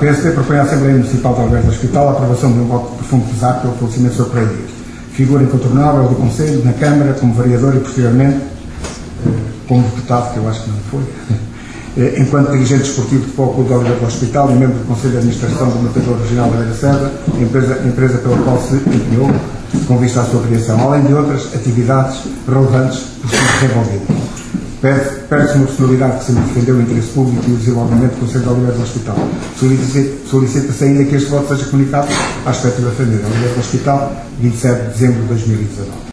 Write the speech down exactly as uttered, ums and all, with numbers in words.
P S D propõe à Assembleia Municipal de Oliveira do Hospital a aprovação de um voto de profundo pesar pelo falecimento do senhor Pereira Dias, figura incontornável do Conselho, na Câmara, como vereador e posteriormente como deputado, que eu acho que não foi, enquanto dirigente desportivo de Futebol Clube de Oliveira do Hospital e membro do Conselho de Administração do Matador Regional da Beira Serra, empresa, empresa pela qual se empenhou com vista à sua criação, além de outras atividades relevantes por si desenvolvidas. Perde-se uma personalidade que sempre defendeu o interesse público e o desenvolvimento do Conselho de Oliveira do Hospital. Solicita-se ainda que este voto seja comunicado à respectiva família. Oliveira do Hospital, vinte e sete de dezembro de dois mil e dezanove.